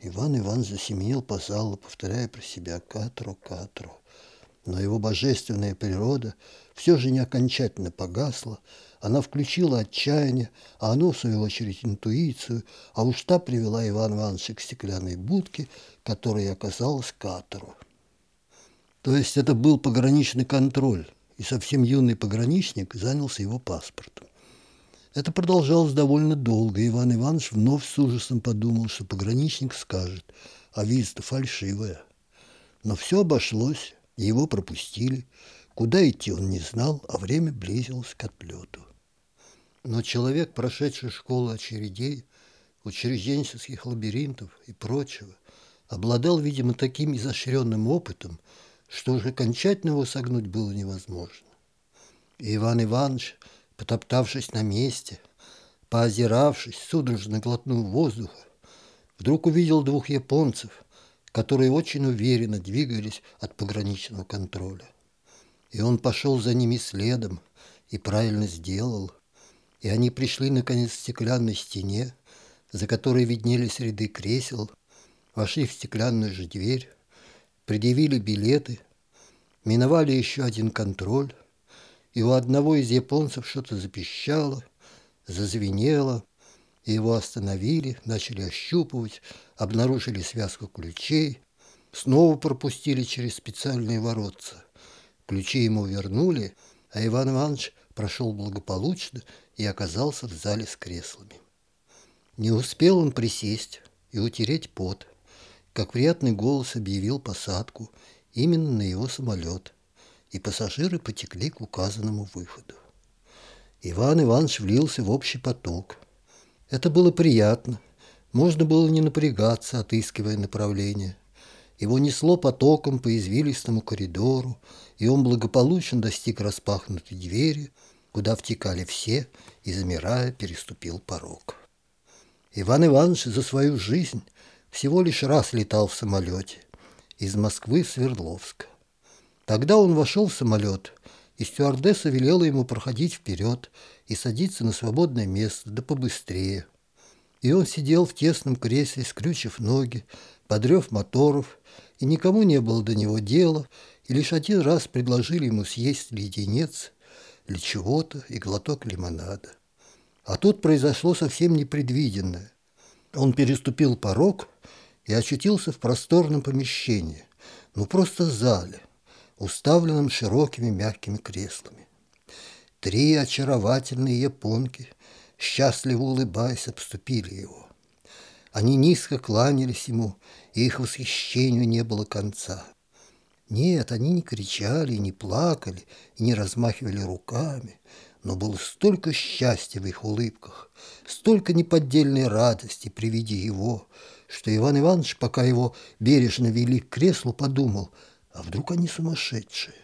Иван Иванович засеменил по залу, повторяя про себя «Катру, Катру». Но его божественная природа все же не окончательно погасла. Она включила отчаяние, а оно, в свою очередь, интуицию, а уж та привела Ивана Ивановича к стеклянной будке, которая оказалась Катру. То есть это был пограничный контроль, и совсем юный пограничник занялся его паспортом. Это продолжалось довольно долго, и Иван Иванович вновь с ужасом подумал, что пограничник скажет, а виза-то фальшивая. Но все обошлось, и его пропустили. Куда идти он не знал, а время близилось к отлету. Но человек, прошедший школу очередей, учрежденческих лабиринтов и прочего, обладал, видимо, таким изощренным опытом, что уже окончательно его согнуть было невозможно. И Иван Иванович, потоптавшись на месте, поозиравшись, судорожно глотнув воздуха, вдруг увидел двух японцев, которые очень уверенно двигались от пограничного контроля. И он пошел за ними следом и правильно сделал. И они пришли, наконец, к стеклянной стене, за которой виднелись ряды кресел, вошли в стеклянную же дверь, предъявили билеты, миновали еще один контроль, и у одного из японцев что-то запищало, зазвенело, и его остановили, начали ощупывать, обнаружили связку ключей, снова пропустили через специальные воротца. Ключи ему вернули, а Иван Иванович прошел благополучно и оказался в зале с креслами. Не успел он присесть и утереть пот, как приятный голос объявил посадку именно на его самолет, и пассажиры потекли к указанному выходу. Иван Иванович влился в общий поток. Это было приятно. Можно было не напрягаться, отыскивая направление. Его несло потоком по извилистому коридору, и он благополучно достиг распахнутой двери, куда втекали все, и, замирая, переступил порог. Иван Иванович за свою жизнь всего лишь раз летал в самолете из Москвы в Свердловск. Тогда он вошел в самолет, и стюардесса велела ему проходить вперед и садиться на свободное место, да побыстрее. И он сидел в тесном кресле, скрючив ноги, под рев моторов, и никому не было до него дела, и лишь один раз предложили ему съесть леденец или чего-то и глоток лимонада. А тут произошло совсем непредвиденное. Он переступил порог и очутился в просторном помещении, просто зале, уставленном широкими мягкими креслами. 3 очаровательные японки, счастливо улыбаясь, обступили его. Они низко кланялись ему, и их восхищению не было конца. Нет, они не кричали, не плакали, и не размахивали руками, но было столько счастья в их улыбках, столько неподдельной радости при виде его, что Иван Иванович, пока его бережно вели к креслу, подумал, а вдруг они сумасшедшие?